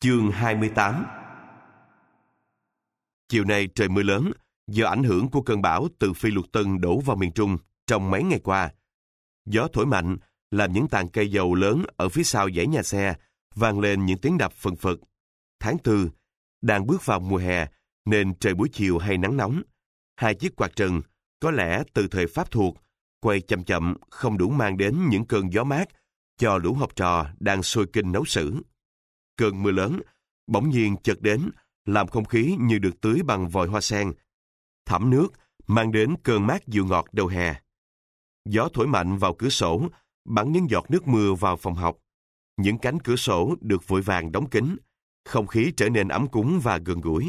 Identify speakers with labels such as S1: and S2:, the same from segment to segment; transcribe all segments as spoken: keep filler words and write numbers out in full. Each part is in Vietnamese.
S1: Chương hai mươi tám. Chiều nay trời mưa lớn do ảnh hưởng của cơn bão từ Phi Luật Tân đổ vào miền Trung trong mấy ngày qua. Gió thổi mạnh làm những tàn cây dầu lớn ở phía sau dãy nhà xe vang lên những tiếng đập phừng phực. Tháng tư, đang bước vào mùa hè nên trời buổi chiều hay nắng nóng. Hai chiếc quạt trần, có lẽ từ thời Pháp thuộc, quay chậm chậm không đủ mang đến những cơn gió mát cho lũ học trò đang sôi kinh nấu sử. Cơn mưa lớn bỗng nhiên chợt đến, làm không khí như được tưới bằng vòi hoa sen, thấm nước mang đến cơn mát dịu ngọt đầu hè. Gió thổi mạnh vào cửa sổ, bắn những giọt nước mưa vào phòng học. Những cánh cửa sổ được vội vàng đóng kín, không khí trở nên ấm cúng và gần gũi.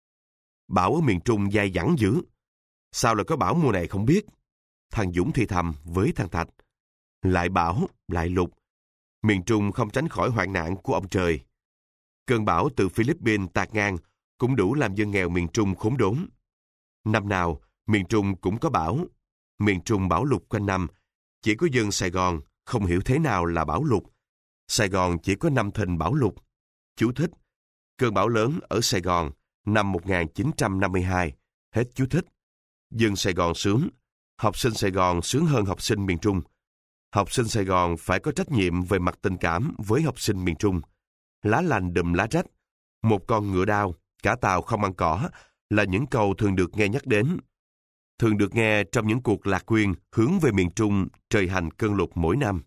S1: Bão ở miền Trung dai dẳng dữ. Sao lại có bão mùa này không biết? Thằng Dũng thì thầm với thằng Thạch. Lại bão, lại lụt. Miền Trung không tránh khỏi hoạn nạn của ông trời. Cơn bão từ Philippines tạt ngang cũng đủ làm dân nghèo miền Trung khốn đốn. Năm nào, miền Trung cũng có bão. Miền Trung bão lụt quanh năm. Chỉ có dân Sài Gòn không hiểu thế nào là bão lụt. Sài Gòn chỉ có năm thình bão lụt. Chú thích: cơn bão lớn ở Sài Gòn năm một nghìn chín trăm năm mươi hai. Hết chú thích. Dân Sài Gòn sướng. Học sinh Sài Gòn sướng hơn học sinh miền Trung. Học sinh Sài Gòn phải có trách nhiệm về mặt tình cảm với học sinh miền Trung. Lá lành đùm lá rách, một con ngựa đao, cả tàu không ăn cỏ là những câu thường được nghe nhắc đến. Thường được nghe trong những cuộc lạc quyên hướng về miền Trung trời hành cơn lụt mỗi năm.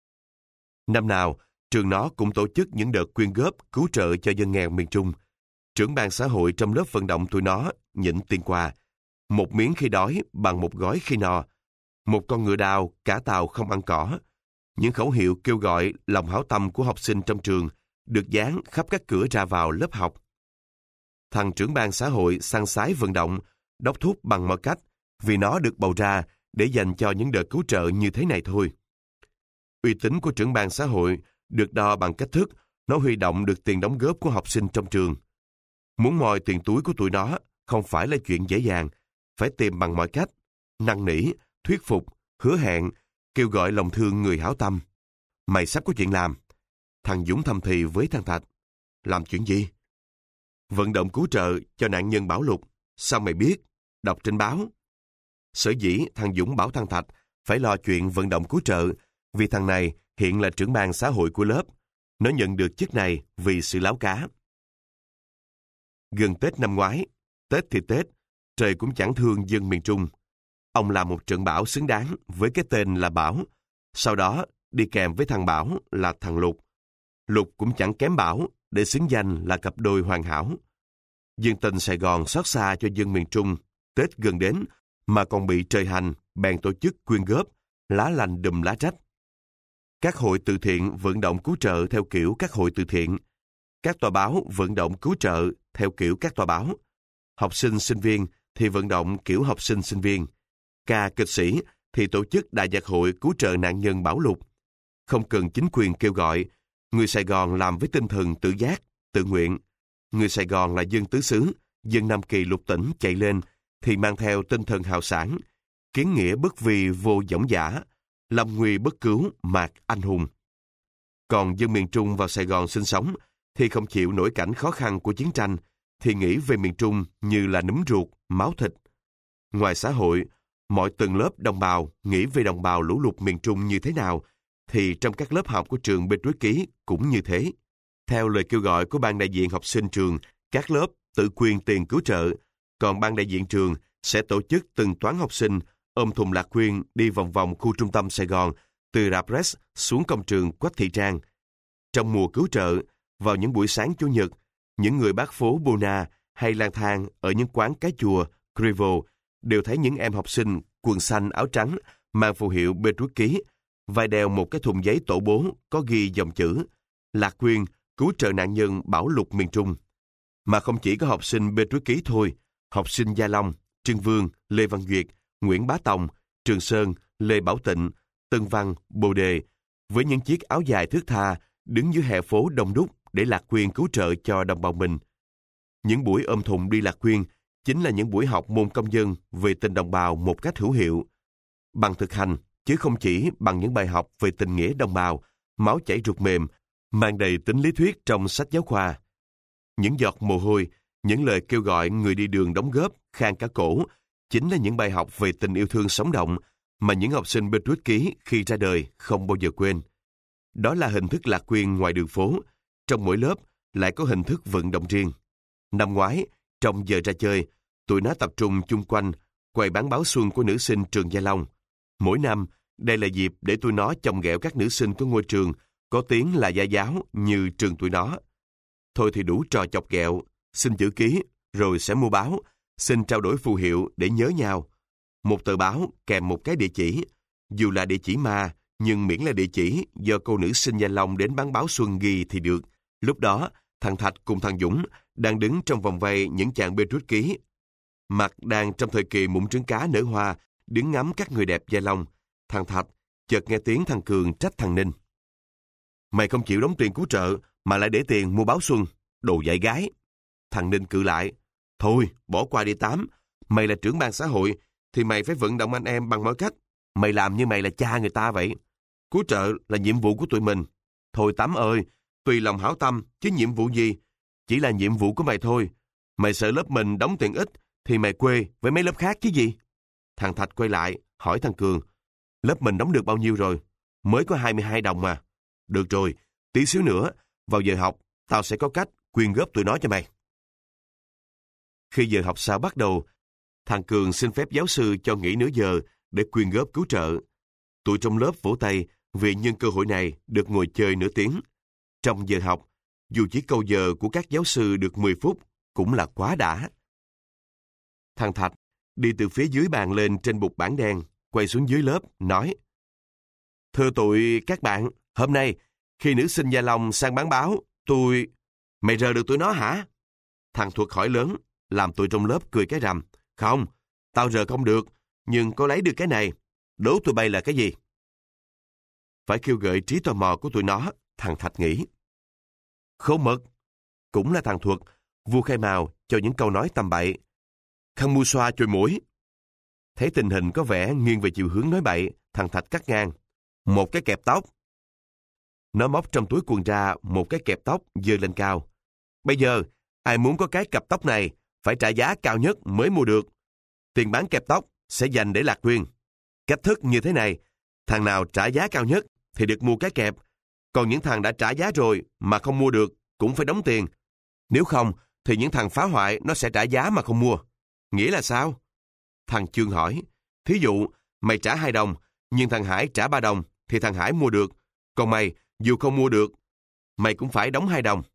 S1: Năm nào, trường nó cũng tổ chức những đợt quyên góp cứu trợ cho dân nghèo miền Trung. Trưởng ban xã hội trong lớp vận động tụi nó nhịn tiền quà. Một miếng khi đói bằng một gói khi no. Một con ngựa đao, cả tàu không ăn cỏ. Những khẩu hiệu kêu gọi lòng hảo tâm của học sinh trong trường được dán khắp các cửa ra vào lớp học. Thằng trưởng ban xã hội săn sái vận động, đốc thúc bằng mọi cách vì nó được bầu ra để dành cho những đợt cứu trợ như thế này thôi. Uy tín của trưởng ban xã hội được đo bằng cách thức nó huy động được tiền đóng góp của học sinh trong trường. Muốn moi tiền túi của tụi nó không phải là chuyện dễ dàng, phải tìm bằng mọi cách, năn nỉ, thuyết phục, hứa hẹn, kêu gọi lòng thương người hảo tâm. Mày sắp có chuyện làm. Thằng Dũng thầm thì với thằng Thạch. Làm chuyện gì? Vận động cứu trợ cho nạn nhân bão lụt. Sao mày biết? Đọc trên báo. Sở dĩ thằng Dũng bảo thằng Thạch phải lo chuyện vận động cứu trợ vì thằng này hiện là trưởng ban xã hội của lớp. Nó nhận được chức này vì sự láo cá. Gần Tết năm ngoái, Tết thì Tết, trời cũng chẳng thương dân miền Trung. Ông làm một trận bão xứng đáng với cái tên là bão. Sau đó đi kèm với thằng bão là thằng lụt. Lụt cũng chẳng kém bão để xứng danh là cặp đôi hoàn hảo. Dân tình Sài Gòn xót xa cho dân miền Trung. Tết gần đến mà còn bị trời hành, bèn tổ chức quyên góp, lá lành đùm lá rách. Các hội từ thiện vận động cứu trợ theo kiểu các hội từ thiện. Các tòa báo vận động cứu trợ theo kiểu các tòa báo. Học sinh sinh viên thì vận động kiểu học sinh sinh viên. Ca kịch sĩ thì tổ chức đại nhạc hội cứu trợ nạn nhân bão lụt. Không cần chính quyền kêu gọi, người Sài Gòn làm với tinh thần tự giác, tự nguyện. Người Sài Gòn là dân tứ xứ, dân Nam Kỳ lục tỉnh chạy lên thì mang theo tinh thần hào sảng, kiến nghĩa bất vì vô dõng dã, lâm nguy bất cứu mạc anh hùng. Còn dân miền Trung vào Sài Gòn sinh sống thì không chịu nổi cảnh khó khăn của chiến tranh, thì nghĩ về miền Trung như là núm ruột, máu thịt. Ngoài xã hội, mọi tầng lớp đồng bào nghĩ về đồng bào lũ lụt miền Trung như thế nào, thì trong các lớp học của trường Petrus Ký cũng như thế. Theo lời kêu gọi của ban đại diện học sinh trường, các lớp tự quyên tiền cứu trợ, còn ban đại diện trường sẽ tổ chức từng toán học sinh ôm thùng lạc quyên đi vòng vòng khu trung tâm Sài Gòn, từ Rạp Res xuống công trường Quách Thị Trang. Trong mùa cứu trợ, vào những buổi sáng Chủ nhật, những người bác phố Buna hay lang thang ở những quán cái chùa, Crivo đều thấy những em học sinh quần xanh áo trắng mang phù hiệu Petrus Ký, vai đeo một cái thùng giấy tổ bố có ghi dòng chữ Lạc quyên cứu trợ nạn nhân bão lụt miền Trung. Mà không chỉ có học sinh Petrus Ký thôi, học sinh Gia Long, Trưng Vương, Lê Văn Duyệt, Nguyễn Bá Tòng, Trường Sơn, Lê Bảo Tịnh, Tân Văn, Bồ Đề, với những chiếc áo dài thướt tha, đứng dưới hè phố đông đúc để lạc quyên cứu trợ cho đồng bào mình. Những buổi ôm thùng đi lạc quyên chính là những buổi học môn công dân về tình đồng bào một cách hữu hiệu. Bằng thực hành, chứ không chỉ bằng những bài học về tình nghĩa đồng bào, máu chảy ruột mềm, mang đầy tính lý thuyết trong sách giáo khoa. những giọt mồ hôi, những lời kêu gọi người đi đường đóng góp, khang cả cổ, chính là những bài học về tình yêu thương sống động mà những học sinh Beirut ký khi ra đời không bao giờ quên. Đó là hình thức lạc quyên ngoài đường phố, trong mỗi lớp lại có hình thức vận động riêng. Năm ngoái, trong giờ ra chơi, tụi nó tập trung chung quanh quầy bán báo xuân của nữ sinh trường Gia Long. Mỗi năm, đây là dịp để tụi nó chồng ghẹo các nữ sinh của ngôi trường có tiếng là gia giáo như trường tụi nó. Thôi thì đủ trò chọc ghẹo, xin chữ ký, rồi sẽ mua báo, xin trao đổi phù hiệu để nhớ nhau. Một tờ báo kèm một cái địa chỉ, dù là địa chỉ ma, nhưng miễn là địa chỉ do cô nữ sinh Gia Long đến bán báo xuân ghi thì được. Lúc đó, thằng Thạch cùng thằng Dũng đang đứng trong vòng vây những chàng Beirut ký. Mặt đang trong thời kỳ mụn trứng cá nở hoa, đứng ngắm các người đẹp Gia Long. Thằng Thạch chợt nghe tiếng thằng Cường trách thằng Ninh. Mày không chịu đóng tiền cứu trợ mà lại để tiền mua báo xuân, đồ dạy gái. Thằng Ninh cự lại. Thôi, bỏ qua đi Tám. Mày là trưởng ban xã hội thì mày phải vận động anh em bằng mọi cách. Mày làm như mày là cha người ta vậy. Cứu trợ là nhiệm vụ của tụi mình. Thôi Tám ơi, tùy lòng hảo tâm, chứ nhiệm vụ gì? Chỉ là nhiệm vụ của mày thôi. Mày sợ lớp mình đóng tiền ít thì mày quê với mấy lớp khác chứ gì? Thằng Thạch quay lại, hỏi thằng Cường. Lớp mình đóng được bao nhiêu rồi? Mới có hai mươi hai đồng mà. Được rồi, tí xíu nữa, vào giờ học, tao sẽ có cách quyên góp tụi nó cho mày. Khi giờ học sau bắt đầu, thằng Cường xin phép giáo sư cho nghỉ nửa giờ để quyên góp cứu trợ. Tụi trong lớp vỗ tay vì nhân cơ hội này được ngồi chơi nửa tiếng. Trong giờ học, dù chỉ câu giờ của các giáo sư được mười phút, cũng là quá đã. Thằng Thạch đi từ phía dưới bàn lên trên bục bảng đen, quay xuống dưới lớp, nói: Thưa tụi các bạn, hôm nay, khi nữ sinh Gia Long sang bán báo, tôi... Mày rờ được tụi nó hả? Thằng Thuật hỏi lớn, làm tụi trong lớp cười cái rằm. Không, tao rờ không được, nhưng có lấy được cái này. Đố tụi bay là cái gì? Phải kêu gợi trí tò mò của tụi nó, thằng Thạch nghĩ. Khấu mật, cũng là thằng Thuật, vua khai mào cho những câu nói tầm bậy. Khăn mua xoa chồi mũi. Thấy tình hình có vẻ nghiêng về chiều hướng nói bậy, thằng Thạch cắt ngang. Một cái kẹp tóc. Nó móc trong túi quần ra một cái kẹp tóc giơ lên cao. Bây giờ, ai muốn có cái cặp tóc này phải trả giá cao nhất mới mua được. Tiền bán kẹp tóc sẽ dành để lạc quyên. Cách thức như thế này, thằng nào trả giá cao nhất thì được mua cái kẹp. Còn những thằng đã trả giá rồi mà không mua được cũng phải đóng tiền. Nếu không thì những thằng phá hoại nó sẽ trả giá mà không mua. Nghĩa là sao? Thằng Chương hỏi. Thí dụ, mày trả hai đồng, nhưng thằng Hải trả ba đồng thì thằng Hải mua được. Còn mày, dù không mua được, mày cũng phải đóng hai đồng.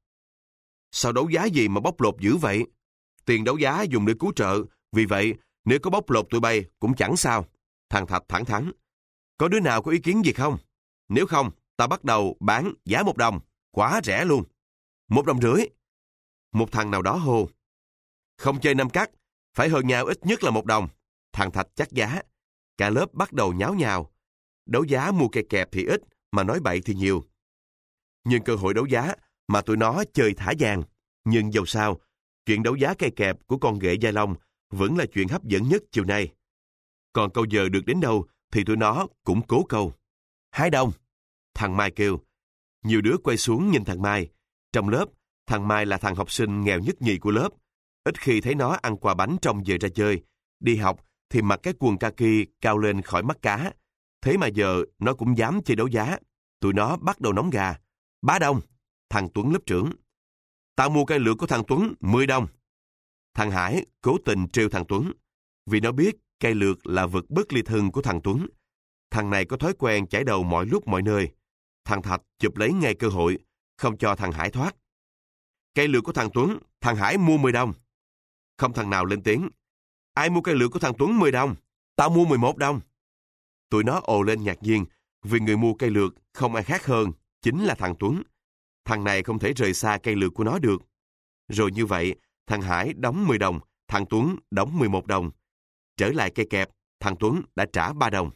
S1: Sao đấu giá gì mà bóc lột dữ vậy? Tiền đấu giá dùng để cứu trợ, vì vậy nếu có bóc lột tụi bay cũng chẳng sao. Thằng Thạch thẳng thắn. Có đứa nào có ý kiến gì không? Nếu không, ta bắt đầu bán giá một đồng. Quá rẻ luôn. Một đồng rưỡi. Một thằng nào đó hô. Không chơi năm cắt, phải hơn nhau ít nhất là một đồng. Thằng Thạch chắc giá. Cả lớp bắt đầu nháo nhào. Đấu giá mua cây kẹp thì ít, mà nói bậy thì nhiều. Nhưng cơ hội đấu giá mà tụi nó chơi thả vàng. Nhưng dầu sao, chuyện đấu giá cây kẹp của con ghệ Gia Long vẫn là chuyện hấp dẫn nhất chiều nay. Còn câu giờ được đến đâu thì tụi nó cũng cố câu. Hai đồng. Thằng Mai kêu. Nhiều đứa quay xuống nhìn thằng Mai. Trong lớp, thằng Mai là thằng học sinh nghèo nhất nhì của lớp. Ít khi thấy nó ăn quà bánh trong giờ ra chơi. Đi học thì mặc cái quần kaki cao lên khỏi mắt cá. Thế mà giờ nó cũng dám chơi đấu giá. Tụi nó bắt đầu nóng gà. Ba đồng. Thằng Tuấn lớp trưởng. Tao mua cây lược của thằng Tuấn mười đồng. Thằng Hải cố tình trêu thằng Tuấn. Vì nó biết cây lược là vật bất ly thân của thằng Tuấn. Thằng này có thói quen chải đầu mọi lúc mọi nơi. Thằng Thạch chụp lấy ngay cơ hội, không cho thằng Hải thoát. Cây lược của thằng Tuấn, thằng Hải mua mười đồng. Không thằng nào lên tiếng. Ai mua cây lược của thằng Tuấn mười đồng? Tao mua mười một đồng. Tụi nó ồ lên ngạc nhiên, vì người mua cây lược không ai khác hơn, chính là thằng Tuấn. Thằng này không thể rời xa cây lược của nó được. Rồi như vậy, thằng Hải đóng mười đồng, thằng Tuấn đóng mười một đồng. Trở lại cây kẹp, thằng Tuấn đã trả ba đồng.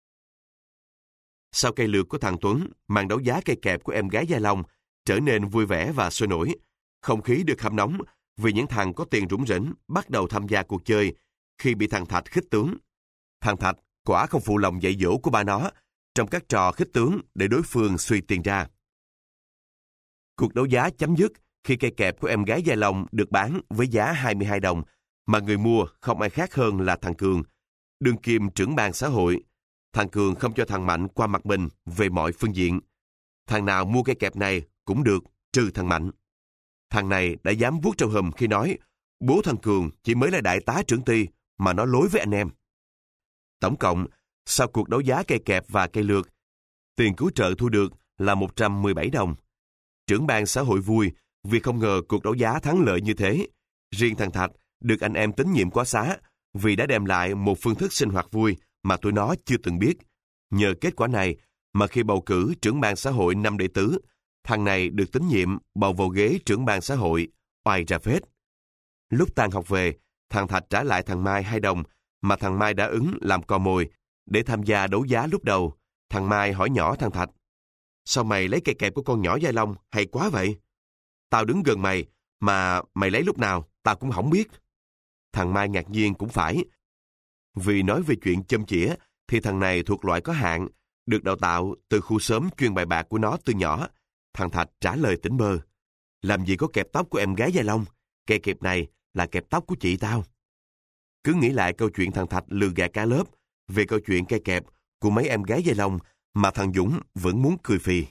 S1: Sau cây lược của thằng Tuấn, màn đấu giá cây kẹp của em gái Gia Long trở nên vui vẻ và sôi nổi. Không khí được hâm nóng vì những thằng có tiền rủng rỉnh bắt đầu tham gia cuộc chơi khi bị thằng Thạch khích tướng. Thằng Thạch quả không phụ lòng dạy dỗ của ba nó trong các trò khích tướng để đối phương suy tiền ra. Cuộc đấu giá chấm dứt khi cây kẹp của em gái Gia Long được bán với giá hai mươi hai đồng, mà người mua không ai khác hơn là thằng Cường, đương kim trưởng ban xã hội. Thằng Cường không cho thằng Mạnh qua mặt mình về mọi phương diện. Thằng nào mua cây kẹp này cũng được, trừ thằng Mạnh. Thằng này đã dám vuốt trâu hùm khi nói bố thằng Cường chỉ mới là đại tá trưởng ty mà nó lối với anh em. Tổng cộng, sau cuộc đấu giá cây kẹp và cây lược, tiền cứu trợ thu được là một trăm mười bảy đồng. Trưởng ban xã hội vui vì không ngờ cuộc đấu giá thắng lợi như thế. Riêng thằng Thạch được anh em tín nhiệm quá xá vì đã đem lại một phương thức sinh hoạt vui mà tụi nó chưa từng biết. Nhờ kết quả này mà khi bầu cử trưởng ban xã hội năm đệ tứ, thằng này được tín nhiệm bầu vào ghế trưởng ban xã hội, oai ra phết. Lúc tan học về, thằng Thạch trả lại thằng Mai hai đồng mà thằng Mai đã ứng làm cò mồi để tham gia đấu giá lúc đầu. Thằng Mai hỏi nhỏ thằng Thạch: sao mày lấy cây kẹp của con nhỏ Gia Long hay quá vậy? Tao đứng gần mày, mà mày lấy lúc nào, tao cũng không biết. Thằng Mai ngạc nhiên cũng phải. Vì nói về chuyện châm chĩa, thì thằng này thuộc loại có hạn, được đào tạo từ khu xóm chuyên bài bạc của nó từ nhỏ. Thằng Thạch trả lời tỉnh bơ: làm gì có kẹp tóc của em gái Gia Long, cây kẹp này là kẹp tóc của chị tao. Cứ nghĩ lại câu chuyện thằng Thạch lừa gạt cả lớp về câu chuyện cây kẹp của mấy em gái Gia Long mà thằng Dũng vẫn muốn cười phì.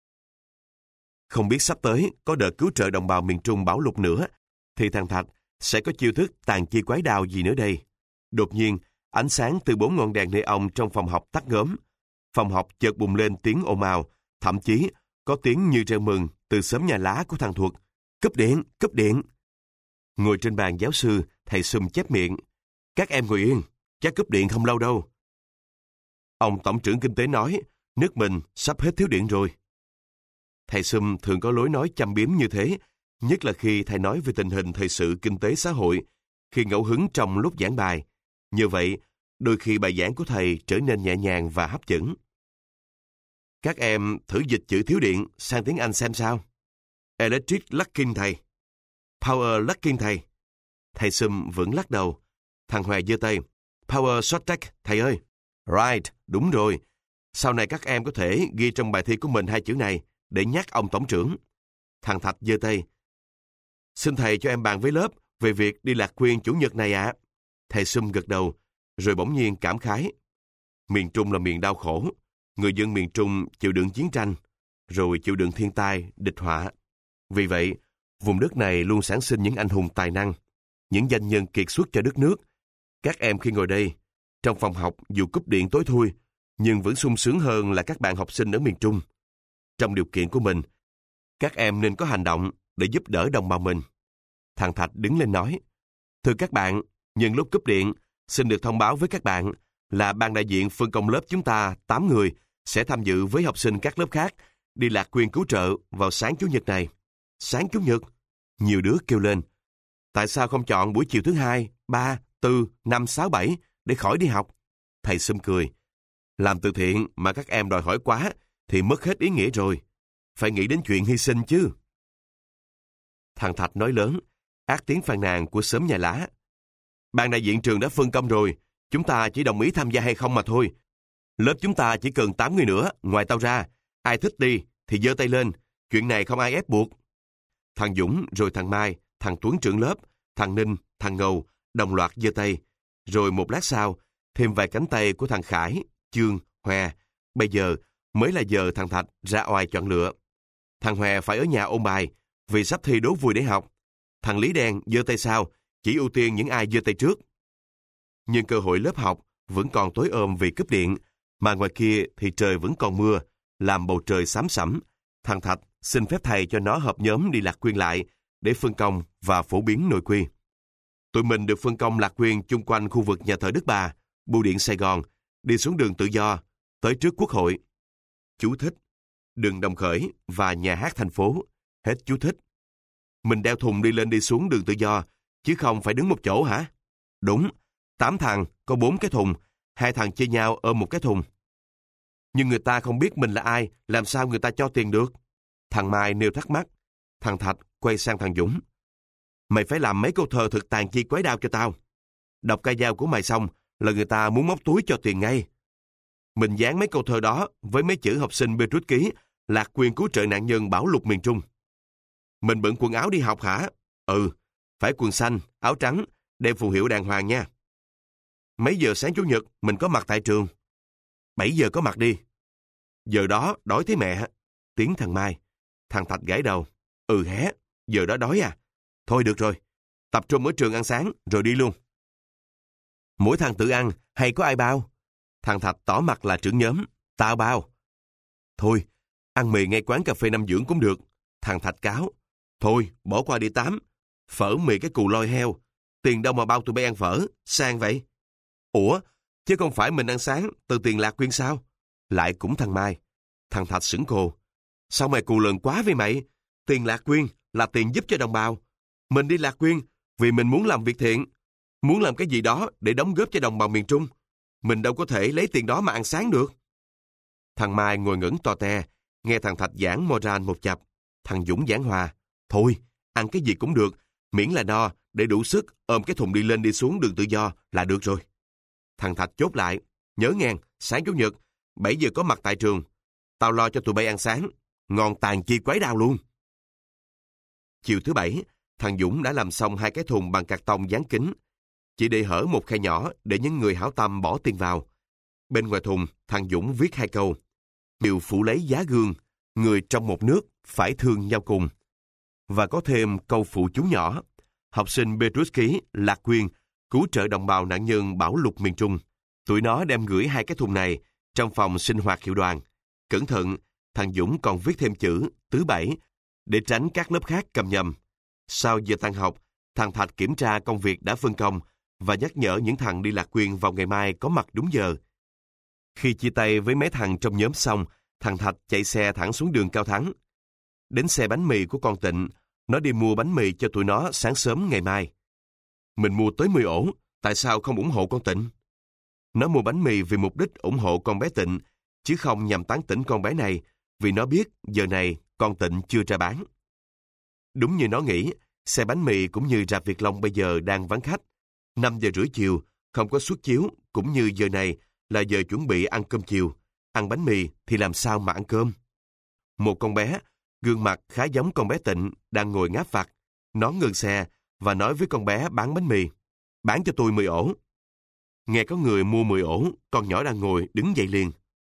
S1: Không biết sắp tới có đợt cứu trợ đồng bào miền Trung bão lụt nữa, thì thằng Thạch sẽ có chiêu thức tàn chi quái đao gì nữa đây. Đột nhiên, ánh sáng từ bốn ngọn đèn neon trong phòng học tắt ngớm. Phòng học chợt bùng lên tiếng ồn ào, thậm chí có tiếng như reo mừng từ xóm nhà lá của thằng Thuật. Cúp điện, cúp điện. Ngồi trên bàn giáo sư, thầy Sum chép miệng: các em ngồi yên, chắc cúp điện không lâu đâu. Ông tổng trưởng kinh tế nói, nước mình sắp hết thiếu điện rồi. Thầy Sum thường có lối nói châm biếm như thế, nhất là khi thầy nói về tình hình thời sự kinh tế xã hội, khi ngẫu hứng trong lúc giảng bài. Như vậy, đôi khi bài giảng của thầy trở nên nhẹ nhàng và hấp dẫn. Các em thử dịch chữ thiếu điện sang tiếng Anh xem sao. Electric lacking thầy. Power lacking thầy. Thầy Sum vẫn lắc đầu. Thằng Hòa giơ tay. Power shortage thầy ơi. Right, đúng rồi. Sau này các em có thể ghi trong bài thi của mình hai chữ này để nhắc ông tổng trưởng. Thằng Thạch giơ tay. Xin thầy cho em bàn với lớp về việc đi Lạc Quyên chủ nhật này ạ. À. Thầy Sum gật đầu, rồi bỗng nhiên cảm khái. Miền Trung là miền đau khổ. Người dân miền Trung chịu đựng chiến tranh, rồi chịu đựng thiên tai, địch họa. Vì vậy, vùng đất này luôn sản sinh những anh hùng tài năng, những doanh nhân kiệt xuất cho đất nước. Các em khi ngồi đây, trong phòng học dù cúp điện tối thui, nhưng vẫn sung sướng hơn là các bạn học sinh ở miền Trung. Trong điều kiện của mình, các em nên có hành động để giúp đỡ đồng bào mình. Thằng Thạch đứng lên nói: thưa các bạn, nhân lúc cúp điện, xin được thông báo với các bạn là ban đại diện phân công lớp chúng ta tám người sẽ tham dự với học sinh các lớp khác đi Lạc Quyên cứu trợ vào sáng Chủ nhật này. Sáng Chủ nhật? Nhiều đứa kêu lên. Tại sao không chọn buổi chiều thứ hai, ba, tư, năm, sáu, bảy để khỏi đi học? Thầy Sum cười. Làm từ thiện mà các em đòi hỏi quá thì mất hết ý nghĩa rồi. Phải nghĩ đến chuyện hy sinh chứ. Thằng Thạch nói lớn, át tiếng phàn nàn của xóm nhà lá. Ban đại diện trường đã phân công rồi, chúng ta chỉ đồng ý tham gia hay không mà thôi. Lớp chúng ta chỉ cần tám người nữa, ngoài tao ra. Ai thích đi thì giơ tay lên, chuyện này không ai ép buộc. Thằng Dũng, rồi thằng Mai, thằng Tuấn trưởng lớp, thằng Ninh, thằng Ngầu đồng loạt giơ tay. Rồi một lát sau, thêm vài cánh tay của thằng Khải, Chương, Hoe. Bây giờ mới là giờ thằng Thạch ra oai chọn lựa. Thằng Hoe phải ở nhà ôn bài vì sắp thi đố vui để học. Thằng Lý Đen giơ tay sau, chỉ ưu tiên những ai giơ tay trước. Nhưng cơ hội lớp học vẫn còn tối ôm vì cúp điện, mà ngoài kia thì trời vẫn còn mưa, làm bầu trời xám xẩm. Thằng Thạch xin phép thầy cho nó hợp nhóm đi Lạc Quyên lại để phân công và phổ biến nội quy. Tụi mình được phân công Lạc Quyên chung quanh khu vực nhà thờ Đức Bà, Bưu điện Sài Gòn, đi xuống đường Tự Do, tới trước Quốc hội. Chú thích: đường Đồng Khởi và nhà hát thành phố. Hết chú thích. Mình đeo thùng đi lên đi xuống đường Tự Do, chứ không phải đứng một chỗ hả? Đúng, tám thằng có bốn cái thùng, hai thằng chia nhau ôm một cái thùng. Nhưng người ta không biết mình là ai, làm sao người ta cho tiền được? Thằng Mai nêu thắc mắc. Thằng Thạch quay sang thằng Dũng. Mày phải làm mấy câu thơ thực tàn chi quái đao cho tao. Đọc ca dao của mày xong là người ta muốn móc túi cho tiền ngay. Mình dán mấy câu thơ đó với mấy chữ học sinh bê trút ký Lạc Quyên cứu trợ nạn nhân bão lụt miền Trung. Mình bận quần áo đi học hả? Ừ, phải quần xanh, áo trắng, đeo phù hiệu đàng hoàng nha. Mấy giờ sáng Chủ nhật mình có mặt tại trường? Bảy giờ có mặt đi. Giờ đó đói thấy mẹ. Tiếng thằng Mai. Thằng Thạch gãi đầu. Ừ hé, giờ đó đói à? Thôi được rồi, tập trung ở trường ăn sáng rồi đi luôn. Mỗi thằng tự ăn hay có ai bao? Thằng Thạch tỏ mặt là trưởng nhóm. Tao bao. Thôi, ăn mì ngay quán cà phê Nam Dưỡng cũng được. Thằng Thạch cáo. Thôi, bỏ qua đi Tám. Phở mì cái cù lôi heo. Tiền đâu mà bao tụi bay ăn phở, sang vậy? Ủa, chứ không phải mình ăn sáng từ tiền Lạc Quyên sao? Lại cũng thằng Mai. Thằng Thạch sững cồ. Sao mày cù lần quá với mày? Tiền Lạc Quyên là tiền giúp cho đồng bào. Mình đi Lạc Quyên vì mình muốn làm việc thiện. Muốn làm cái gì đó để đóng góp cho đồng bào miền Trung. Mình đâu có thể lấy tiền đó mà ăn sáng được. Thằng Mai ngồi ngẩn to te, nghe thằng Thạch giảng moran một chập. Thằng Dũng giảng hòa. Thôi, ăn cái gì cũng được, miễn là no, để đủ sức ôm cái thùng đi lên đi xuống đường tự do là được rồi. Thằng Thạch chốt lại. Nhớ nghe, sáng Chủ nhật, bảy giờ có mặt tại trường. Tao lo cho tụi bay ăn sáng. Ngon tàn chi quái đao luôn. Chiều thứ bảy, thằng Dũng đã làm xong hai cái thùng bằng cạc tông dán kính. Chỉ để hở một khe nhỏ để những người hảo tâm bỏ tiền vào. Bên ngoài thùng, thằng Dũng viết hai câu. Điều phụ lấy giá gương, người trong một nước phải thương nhau cùng. Và có thêm câu phụ chú nhỏ. Học sinh Petrus Ký, Lạc Quyên, cứu trợ đồng bào nạn nhân bão lụt miền Trung. Tụi nó đem gửi hai cái thùng này trong phòng sinh hoạt hiệu đoàn. Cẩn thận, thằng Dũng còn viết thêm chữ thứ bảy để tránh các lớp khác cầm nhầm. Sau giờ tan học, thằng Thạch kiểm tra công việc đã phân công và nhắc nhở những thằng đi Lạc Quyên vào ngày mai có mặt đúng giờ. Khi chia tay với mấy thằng trong nhóm xong, thằng Thạch chạy xe thẳng xuống đường Cao Thắng. Đến xe bánh mì của con Tịnh, nó đi mua bánh mì cho tụi nó sáng sớm ngày mai. Mình mua tới mười ổ, tại sao không ủng hộ con Tịnh? Nó mua bánh mì vì mục đích ủng hộ con bé Tịnh, chứ không nhằm tán tỉnh con bé này, vì nó biết giờ này con Tịnh chưa ra bán. Đúng như nó nghĩ, xe bánh mì cũng như rạp Việt Long bây giờ đang vắng khách. năm giờ rưỡi chiều, không có suất chiếu, cũng như giờ này là giờ chuẩn bị ăn cơm chiều. Ăn bánh mì thì làm sao mà ăn cơm? Một con bé, gương mặt khá giống con bé Tịnh, đang ngồi ngáp vặt. Nó ngừng xe và nói với con bé bán bánh mì. Bán cho tôi mười ổ. Nghe có người mua mười ổ, con nhỏ đang ngồi đứng dậy liền.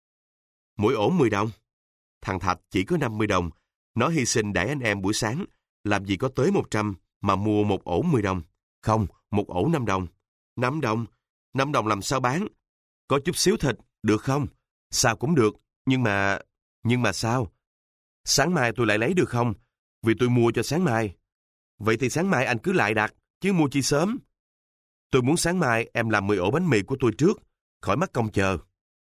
S1: Mỗi ổ mười đồng. Thằng Thạch chỉ có năm mươi đồng. Nó hy sinh đãi anh em buổi sáng. Làm gì có tới một trăm mà mua một ổ mười đồng. Không, một ổ năm đồng. năm đồng? năm đồng làm sao bán? Có chút xíu thịt, được không? Sao cũng được, nhưng mà... Nhưng mà sao? Sáng mai tôi lại lấy được không? Vì tôi mua cho sáng mai. Vậy thì sáng mai anh cứ lại đặt, chứ mua chi sớm. Tôi muốn sáng mai em làm mười ổ bánh mì của tôi trước, khỏi mất công chờ.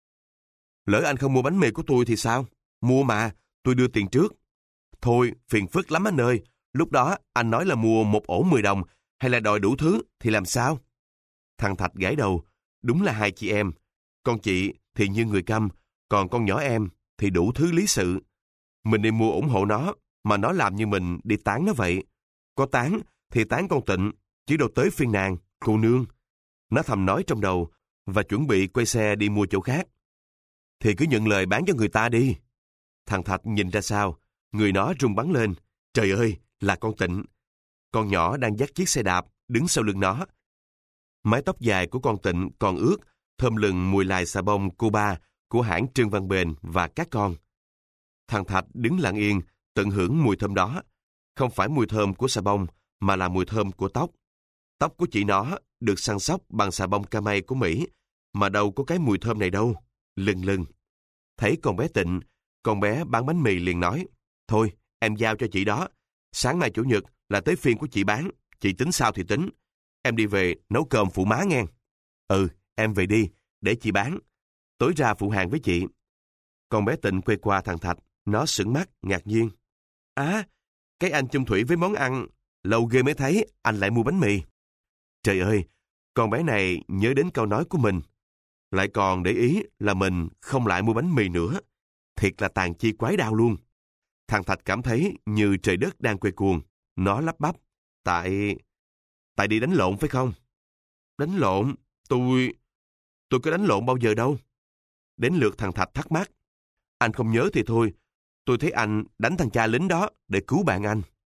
S1: Lỡ anh không mua bánh mì của tôi thì sao? Mua mà, tôi đưa tiền trước. Thôi, phiền phức lắm anh ơi. Lúc đó anh nói là mua một ổ mười đồng hay là đòi đủ thứ thì làm sao? Thằng Thạch gãi đầu. Đúng là hai chị em. Con chị thì như người câm, còn con nhỏ em thì đủ thứ lý sự. Mình đi mua ủng hộ nó, mà nó làm như mình đi tán nó vậy. Có tán thì tán con Tịnh, chứ đâu tới phiên nàng, cô nương. Nó thầm nói trong đầu và chuẩn bị quay xe đi mua chỗ khác. Thì cứ nhận lời bán cho người ta đi. Thằng Thạch nhìn ra sau, người nó rung bắn lên. Trời ơi, là con Tịnh. Con nhỏ đang dắt chiếc xe đạp, đứng sau lưng nó. Mái tóc dài của con Tịnh còn ướt, thơm lừng mùi lài xà bông Cuba của hãng Trương Văn Bền và các con. Thằng Thạch đứng lặng yên, tận hưởng mùi thơm đó. Không phải mùi thơm của xà bông, mà là mùi thơm của tóc. Tóc của chị nó được săn sóc bằng xà bông Camay của Mỹ, mà đâu có cái mùi thơm này đâu. Lừng lừng. Thấy con bé Tịnh, con bé bán bánh mì liền nói, thôi, em giao cho chị đó. Sáng mai Chủ nhật là tới phiên của chị bán, chị tính sao thì tính. Em đi về nấu cơm phụ má nghe. Ừ, em về đi, để chị bán. Tối ra phụ hàng với chị. Con bé Tịnh quay qua thằng Thạch, nó sững mắt, ngạc nhiên. Á, cái anh chung thủy với món ăn, lâu ghê mới thấy anh lại mua bánh mì. Trời ơi, con bé này nhớ đến câu nói của mình. Lại còn để ý là mình không lại mua bánh mì nữa. Thiệt là tàn chi quái đau luôn. Thằng Thạch cảm thấy như trời đất đang quay cuồng. Nó lắp bắp. Tại... Tại đi đánh lộn phải không? Đánh lộn? Tôi... Tôi có đánh lộn bao giờ đâu. Đến lượt thằng Thạch thắc mắc. Anh không nhớ thì thôi. Tôi thấy anh đánh thằng cha lính đó để cứu bạn anh.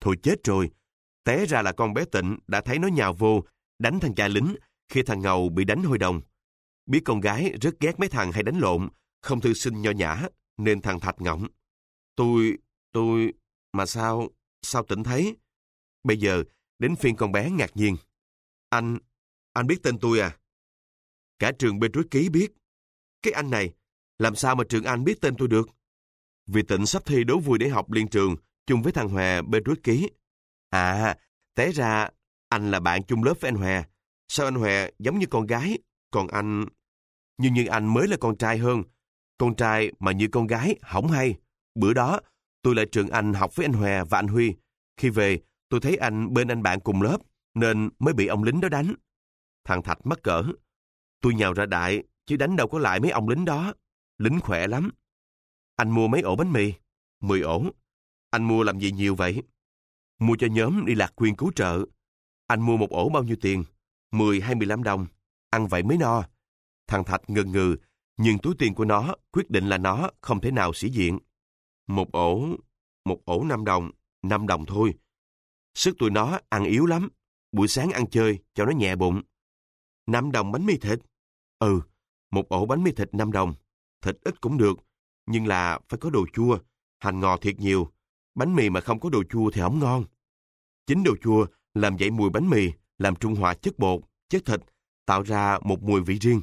S1: Thôi chết rồi. Té ra là con bé Tịnh đã thấy nó nhào vô, đánh thằng cha lính khi thằng Ngầu bị đánh hôi đồng. Biết con gái rất ghét mấy thằng hay đánh lộn, không thư sinh nho nhã, nên thằng Thạch ngọng. Tôi, tôi, mà sao, sao Tịnh thấy? Bây giờ, đến phiên con bé ngạc nhiên. Anh, anh biết tên tôi à? Cả trường bên Truối Ký biết. Cái anh này, làm sao mà trường anh biết tên tôi được? Vì Tịnh sắp thi đố vui để học liên trường, chung với thằng Hòe bên Truối Ký. À, té ra anh là bạn chung lớp với anh Hòe. Sao anh Hòe giống như con gái, còn anh... Như như anh mới là con trai hơn. Con trai mà như con gái, hỏng hay. Bữa đó, tôi lại trường anh học với anh Hòe và anh Huy. Khi về, tôi thấy anh bên anh bạn cùng lớp, nên mới bị ông lính đó đánh. Thằng Thạch mắc cỡ. Tôi nhào ra đại, chứ đánh đâu có lại mấy ông lính đó. Lính khỏe lắm. Anh mua mấy ổ bánh mì? Mười ổ. Anh mua làm gì nhiều vậy? Mua cho nhóm đi lạc quyên cứu trợ. Anh mua một ổ bao nhiêu tiền? Mười hay mười lăm đồng. Ăn vậy mới no. Thằng Thạch ngần ngừ, nhưng túi tiền của nó quyết định là nó không thể nào sĩ diện. Một ổ, một ổ năm đồng, năm đồng thôi. Sức tụi nó ăn yếu lắm. Buổi sáng ăn chơi cho nó nhẹ bụng. Năm đồng bánh mì thịt? Ừ, một ổ bánh mì thịt năm đồng. Thịt ít cũng được, nhưng là phải có đồ chua, hành ngò thiệt nhiều. Bánh mì mà không có đồ chua thì không ngon. Chính đồ chua làm dậy mùi bánh mì, làm trung hòa chất bột, chất thịt, tạo ra một mùi vị riêng.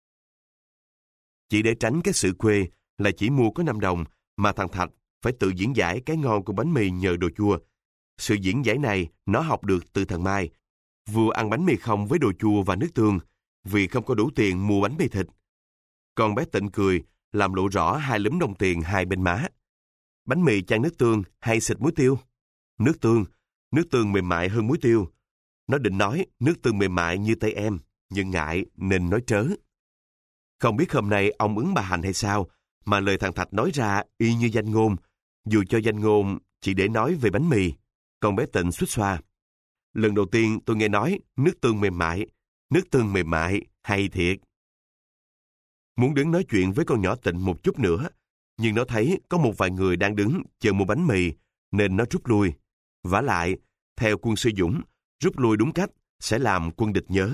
S1: Chỉ để tránh cái sự quê là chỉ mua có năm đồng mà thằng Thạch phải tự diễn giải cái ngon của bánh mì nhờ đồ chua. Sự diễn giải này nó học được từ thằng Mai, vừa ăn bánh mì không với đồ chua và nước tương vì không có đủ tiền mua bánh mì thịt. Con bé Tịnh cười, làm lộ rõ hai lúm đồng tiền hai bên má. Bánh mì chan nước tương hay xịt muối tiêu? Nước tương, nước tương mềm mại hơn muối tiêu. Nó định nói nước tương mềm mại như tay em, nhưng ngại nên nói trớ. Không biết hôm nay ông ứng bà Hành hay sao, mà lời thằng Thạch nói ra y như danh ngôn, dù cho danh ngôn chỉ để nói về bánh mì. Con bé Tịnh xuýt xoa. Lần đầu tiên tôi nghe nói nước tương mềm mại, nước tương mềm mại hay thiệt. Muốn đứng nói chuyện với con nhỏ Tịnh một chút nữa, nhưng nó thấy có một vài người đang đứng chờ mua bánh mì, nên nó rút lui. Vả lại, theo quân sư Dũng, rút lui đúng cách sẽ làm quân địch nhớ.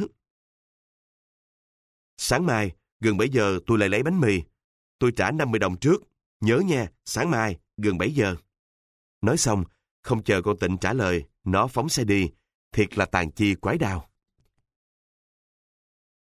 S1: Sáng mai, gần bảy giờ tôi lại lấy bánh mì. Tôi trả năm mươi đồng trước. Nhớ nha, sáng mai, gần bảy giờ. Nói xong, không chờ con Tịnh trả lời, nó phóng xe đi. Thiệt là tàn chi quái đào.